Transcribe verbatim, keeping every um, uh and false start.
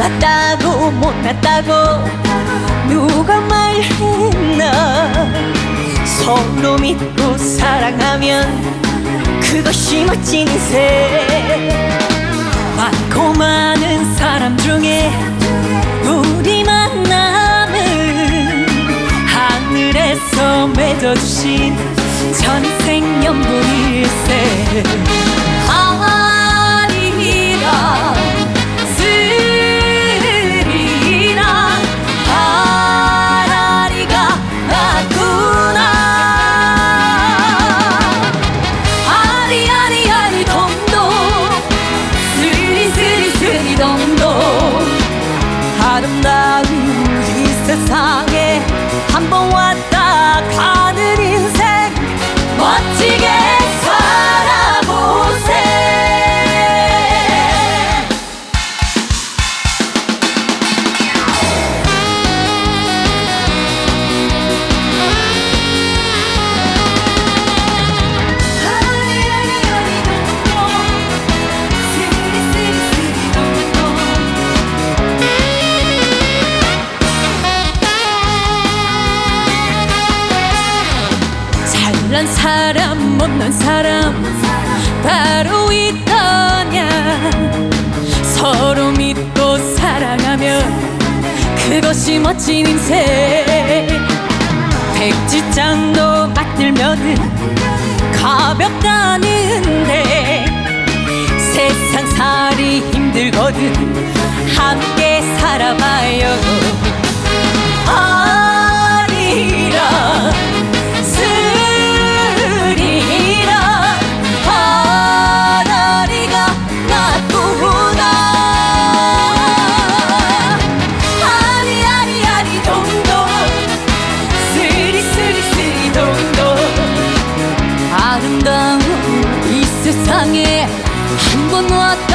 맞다고 못났다고 누가 말했나. 서로 믿고 사랑하면 그것이 멋진 인생. 많고 많은 사람 중에 우리 만남은 하늘에서 맺어주신 천생연분일세. 아리랑 쓰리랑 아라리가 맞구나. 아리 아리 아리 동동 쓰리 쓰리 쓰리 동동. 아름다운 이 세상에 한 번 왔다 가는 인생 멋지게 살아보세. 잘난 사람 못난 사람 따로 있더냐. 서로 믿고 사랑하면 그것이 멋진 인생. 백지장도 맞들면은 가볍다는데 세상살이 힘들거든 함께 살아봐요. 아리랑 세상에 한 번 왔다